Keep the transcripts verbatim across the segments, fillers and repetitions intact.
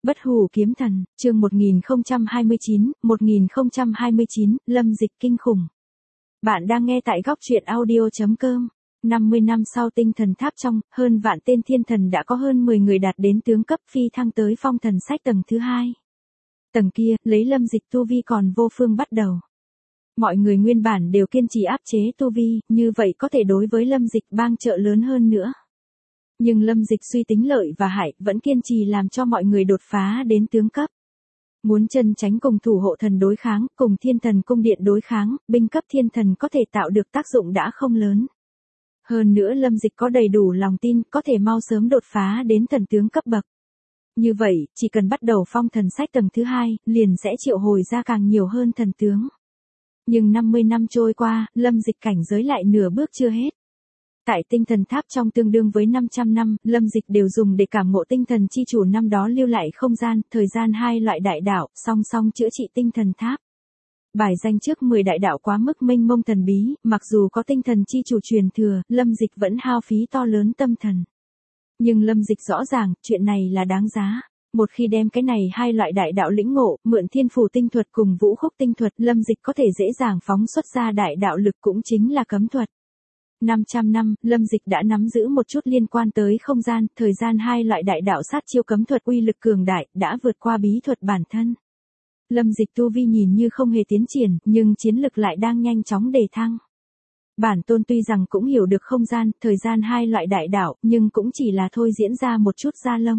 Bất hủ kiếm thần, chương một nghìn không trăm hai mươi chín, một nghìn không trăm hai mươi chín, Lâm Dịch kinh khủng. Bạn đang nghe tại góc truyện audio chấm com. năm mươi năm sau tinh thần tháp trong, hơn vạn tên thiên thần đã có hơn mười người đạt đến tướng cấp phi thăng tới phong thần sách tầng thứ hai. Tầng kia, lấy Lâm Dịch tu vi còn vô phương bắt đầu. Mọi người nguyên bản đều kiên trì áp chế tu vi, như vậy có thể đối với Lâm Dịch bang trợ lớn hơn nữa. Nhưng Lâm Dịch suy tính lợi và hại, vẫn kiên trì làm cho mọi người đột phá đến tướng cấp. Muốn chân tránh cùng thủ hộ thần đối kháng, cùng thiên thần cung điện đối kháng, binh cấp thiên thần có thể tạo được tác dụng đã không lớn. Hơn nữa Lâm Dịch có đầy đủ lòng tin, có thể mau sớm đột phá đến thần tướng cấp bậc. Như vậy, chỉ cần bắt đầu phong thần sách tầng thứ hai, liền sẽ triệu hồi ra càng nhiều hơn thần tướng. Nhưng năm mươi năm trôi qua, Lâm Dịch cảnh giới lại nửa bước chưa hết. Tại tinh thần tháp trong tương đương với năm trăm năm, Lâm Dịch đều dùng để cảm ngộ tinh thần chi chủ năm đó lưu lại không gian, thời gian hai loại đại đạo, song song chữa trị tinh thần tháp. Bài danh trước mười đại đạo quá mức mênh mông thần bí, mặc dù có tinh thần chi chủ truyền thừa, Lâm Dịch vẫn hao phí to lớn tâm thần. Nhưng Lâm Dịch rõ ràng, chuyện này là đáng giá. Một khi đem cái này hai loại đại đạo lĩnh ngộ, mượn thiên phù tinh thuật cùng vũ khúc tinh thuật, Lâm Dịch có thể dễ dàng phóng xuất ra đại đạo lực cũng chính là cấm thuật. năm trăm năm, Lâm Dịch đã nắm giữ một chút liên quan tới không gian, thời gian hai loại đại đạo sát chiêu cấm thuật uy lực cường đại, đã vượt qua bí thuật bản thân. Lâm Dịch tu vi nhìn như không hề tiến triển, nhưng chiến lực lại đang nhanh chóng đề thăng. Bản tôn tuy rằng cũng hiểu được không gian, thời gian hai loại đại đạo, nhưng cũng chỉ là thôi diễn ra một chút da lông.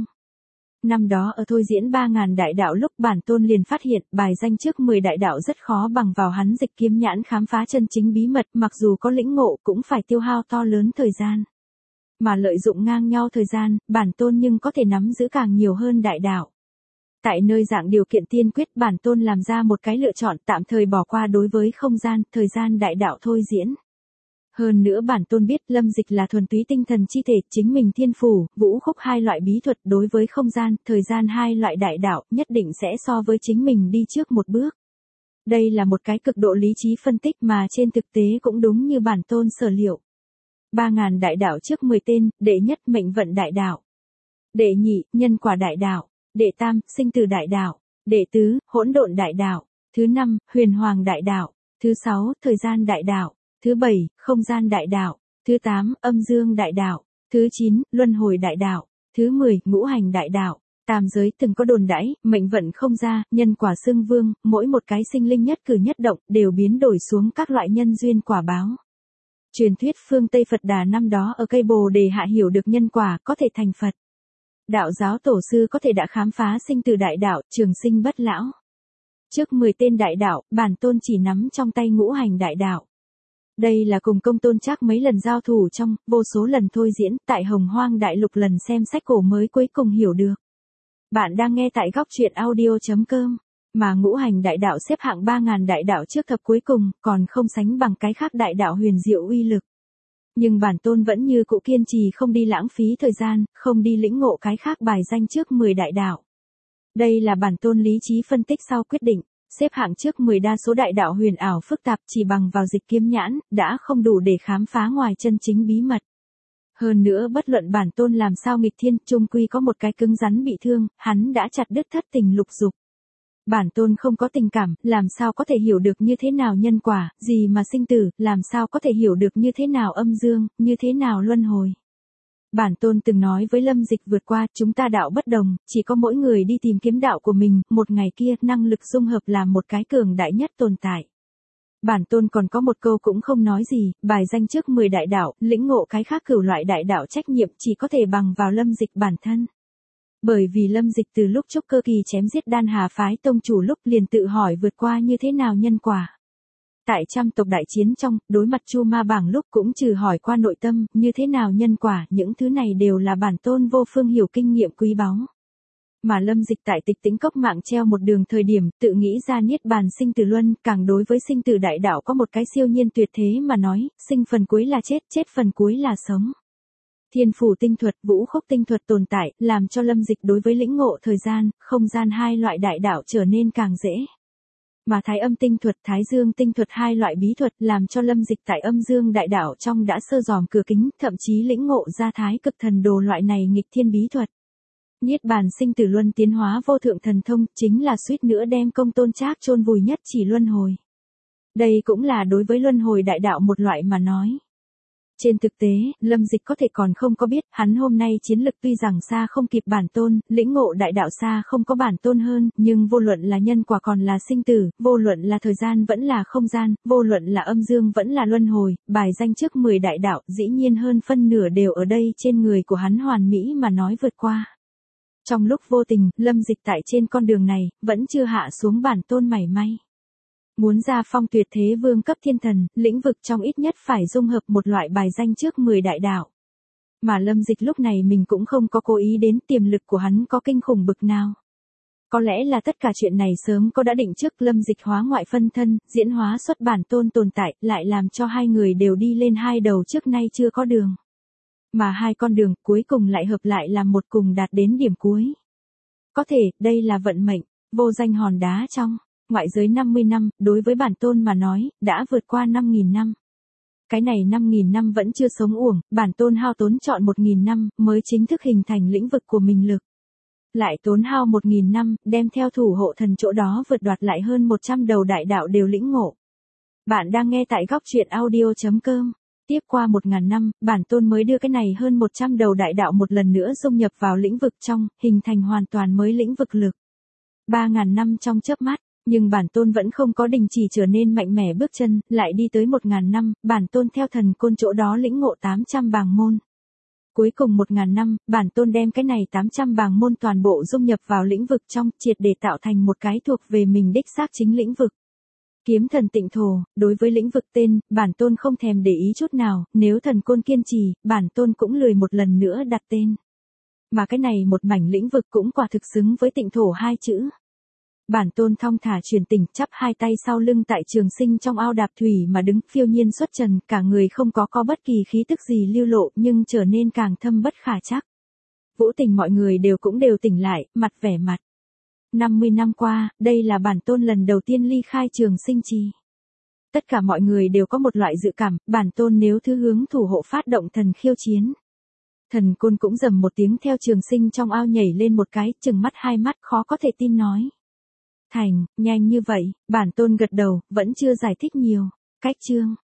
Năm đó ở thôi diễn ba ngàn đại đạo lúc bản tôn liền phát hiện bài danh trước mười đại đạo rất khó bằng vào hắn Dịch kiếm nhãn khám phá chân chính bí mật, mặc dù có lĩnh ngộ cũng phải tiêu hao to lớn thời gian. Mà lợi dụng ngang nhau thời gian, bản tôn nhưng có thể nắm giữ càng nhiều hơn đại đạo. Tại nơi dạng điều kiện tiên quyết, bản tôn làm ra một cái lựa chọn tạm thời bỏ qua đối với không gian, thời gian đại đạo thôi diễn. Hơn nữa bản tôn biết Lâm Dịch là thuần túy tinh thần chi thể, chính mình thiên phủ, vũ khúc hai loại bí thuật đối với không gian, thời gian hai loại đại đạo, nhất định sẽ so với chính mình đi trước một bước. Đây là một cái cực độ lý trí phân tích mà trên thực tế cũng đúng như bản tôn sở liệu. Ba ngàn đại đạo trước mười tên, đệ nhất mệnh vận đại đạo. Đệ nhị, nhân quả đại đạo. Đệ tam, sinh tử đại đạo. Đệ tứ, hỗn độn đại đạo. Thứ năm, huyền hoàng đại đạo. Thứ sáu, thời gian đại đạo. Thứ bảy, không gian đại đạo. Thứ tám, âm dương đại đạo. Thứ chín, luân hồi đại đạo. Thứ mười, ngũ hành đại đạo. Tam giới từng có đồn đãi, mệnh vận không ra, nhân quả xưng vương, mỗi một cái sinh linh nhất cử nhất động đều biến đổi xuống các loại nhân duyên quả báo. Truyền thuyết phương Tây Phật Đà năm đó ở cây Bồ Đề hạ hiểu được nhân quả, có thể thành Phật. Đạo giáo tổ sư có thể đã khám phá sinh tử đại đạo, trường sinh bất lão. Trước mười tên đại đạo, bản tôn chỉ nắm trong tay ngũ hành đại đạo. Đây là cùng Công Tôn Trác mấy lần giao thủ trong, vô số lần thôi diễn, tại Hồng Hoang Đại Lục lần xem sách cổ mới cuối cùng hiểu được. Bạn đang nghe tại góc truyện audio chấm com, mà ngũ hành đại đạo xếp hạng ba ngàn đại đạo trước thập cuối cùng, còn không sánh bằng cái khác đại đạo huyền diệu uy lực. Nhưng bản tôn vẫn như cũ kiên trì không đi lãng phí thời gian, không đi lĩnh ngộ cái khác bài danh trước mười đại đạo. Đây là bản tôn lý trí phân tích sau quyết định. Xếp hạng trước mười đa số đại đạo huyền ảo phức tạp chỉ bằng vào Dịch kiếm nhãn, đã không đủ để khám phá ngoài chân chính bí mật. Hơn nữa bất luận bản tôn làm sao nghịch thiên, chung quy có một cái cứng rắn bị thương, hắn đã chặt đứt thất tình lục dục. Bản tôn không có tình cảm, làm sao có thể hiểu được như thế nào nhân quả, gì mà sinh tử, làm sao có thể hiểu được như thế nào âm dương, như thế nào luân hồi. Bản tôn từng nói với Lâm Dịch vượt qua, chúng ta đạo bất đồng, chỉ có mỗi người đi tìm kiếm đạo của mình, một ngày kia, năng lực dung hợp là một cái cường đại nhất tồn tại. Bản tôn còn có một câu cũng không nói gì, bài danh trước mười đại đạo, lĩnh ngộ cái khác cửu loại đại đạo trách nhiệm chỉ có thể bằng vào Lâm Dịch bản thân. Bởi vì Lâm Dịch từ lúc trúc cơ kỳ chém giết Đan Hà phái tông chủ lúc liền tự hỏi vượt qua như thế nào nhân quả. Tại trăm tộc đại chiến trong, đối mặt Chu Ma bảng lúc cũng trừ hỏi qua nội tâm, như thế nào nhân quả, những thứ này đều là bản tôn vô phương hiểu kinh nghiệm quý báu. Mà Lâm Dịch tại Tịch Tĩnh Cốc mạng treo một đường thời điểm, tự nghĩ ra niết bàn sinh tử luân, càng đối với sinh tử đại đạo có một cái siêu nhiên tuyệt thế mà nói, sinh phần cuối là chết, chết phần cuối là sống. Thiên phủ tinh thuật, vũ khúc tinh thuật tồn tại, làm cho Lâm Dịch đối với lĩnh ngộ thời gian, không gian hai loại đại đạo trở nên càng dễ. Mà thái âm tinh thuật, thái dương tinh thuật hai loại bí thuật làm cho Lâm Dịch tại âm dương đại đạo trong đã sơ dòm cửa kính, thậm chí lĩnh ngộ ra thái cực thần đồ loại này nghịch thiên bí thuật. Niết bàn sinh tử luân tiến hóa vô thượng thần thông, chính là suýt nữa đem Công Tôn Trác chôn vùi nhất chỉ luân hồi. Đây cũng là đối với luân hồi đại đạo một loại mà nói. Trên thực tế, Lâm Dịch có thể còn không có biết, hắn hôm nay chiến lực tuy rằng xa không kịp bản tôn, lĩnh ngộ đại đạo xa không có bản tôn hơn, nhưng vô luận là nhân quả còn là sinh tử, vô luận là thời gian vẫn là không gian, vô luận là âm dương vẫn là luân hồi, bài danh trước mười đại đạo, dĩ nhiên hơn phân nửa đều ở đây trên người của hắn hoàn mỹ mà nói vượt qua. Trong lúc vô tình, Lâm Dịch tại trên con đường này, vẫn chưa hạ xuống bản tôn mảy may. Muốn ra phong tuyệt thế vương cấp thiên thần, lĩnh vực trong ít nhất phải dung hợp một loại bài danh trước mười đại đạo. Mà Lâm Dịch lúc này mình cũng không có cố ý đến tiềm lực của hắn có kinh khủng bực nào. Có lẽ là tất cả chuyện này sớm có đã định trước, Lâm Dịch hóa ngoại phân thân, diễn hóa xuất bản tôn tồn tại, lại làm cho hai người đều đi lên hai đầu trước nay chưa có đường. Mà hai con đường cuối cùng lại hợp lại làm một cùng đạt đến điểm cuối. Có thể, đây là vận mệnh, vô danh hòn đá trong. Ngoại giới năm mươi năm, đối với bản tôn mà nói, đã vượt qua năm nghìn năm. Cái này năm nghìn năm vẫn chưa sống uổng, bản tôn hao tốn trọn một nghìn năm, mới chính thức hình thành lĩnh vực của mình lực. Lại tốn hao một nghìn năm, đem theo thủ hộ thần chỗ đó vượt đoạt lại hơn một trăm đầu đại đạo đều lĩnh ngộ. Bạn đang nghe tại góc truyện audio chấm com. Tiếp qua một ngàn năm, bản tôn mới đưa cái này hơn một trăm đầu đại đạo một lần nữa dung nhập vào lĩnh vực trong, hình thành hoàn toàn mới lĩnh vực lực. ba ngàn năm trong chớp mắt. Nhưng bản tôn vẫn không có đình chỉ trở nên mạnh mẽ bước chân, lại đi tới một ngàn năm, bản tôn theo thần côn chỗ đó lĩnh ngộ tám trăm bàng môn. Cuối cùng một ngàn năm, bản tôn đem cái này tám trăm bàng môn toàn bộ dung nhập vào lĩnh vực trong, triệt để tạo thành một cái thuộc về mình đích xác chính lĩnh vực. Kiếm thần tịnh thổ, đối với lĩnh vực tên, bản tôn không thèm để ý chút nào, nếu thần côn kiên trì, bản tôn cũng lười một lần nữa đặt tên. Mà cái này một mảnh lĩnh vực cũng quả thực xứng với tịnh thổ hai chữ. Bản tôn thong thả truyền tình, chắp hai tay sau lưng tại trường sinh trong ao đạp thủy mà đứng, phiêu nhiên xuất trần, cả người không có có bất kỳ khí tức gì lưu lộ, nhưng trở nên càng thâm bất khả trắc. Vũ tình mọi người đều cũng đều tỉnh lại, mặt vẻ mặt. năm mươi năm qua, đây là bản tôn lần đầu tiên ly khai trường sinh trì. Tất cả mọi người đều có một loại dự cảm, bản tôn nếu thứ hướng thủ hộ phát động thần khiêu chiến. Thần côn cũng rầm một tiếng theo trường sinh trong ao nhảy lên một cái, chừng mắt hai mắt khó có thể tin nói. Thành, nhanh như vậy, bản tôn gật đầu, vẫn chưa giải thích nhiều. Cách chương.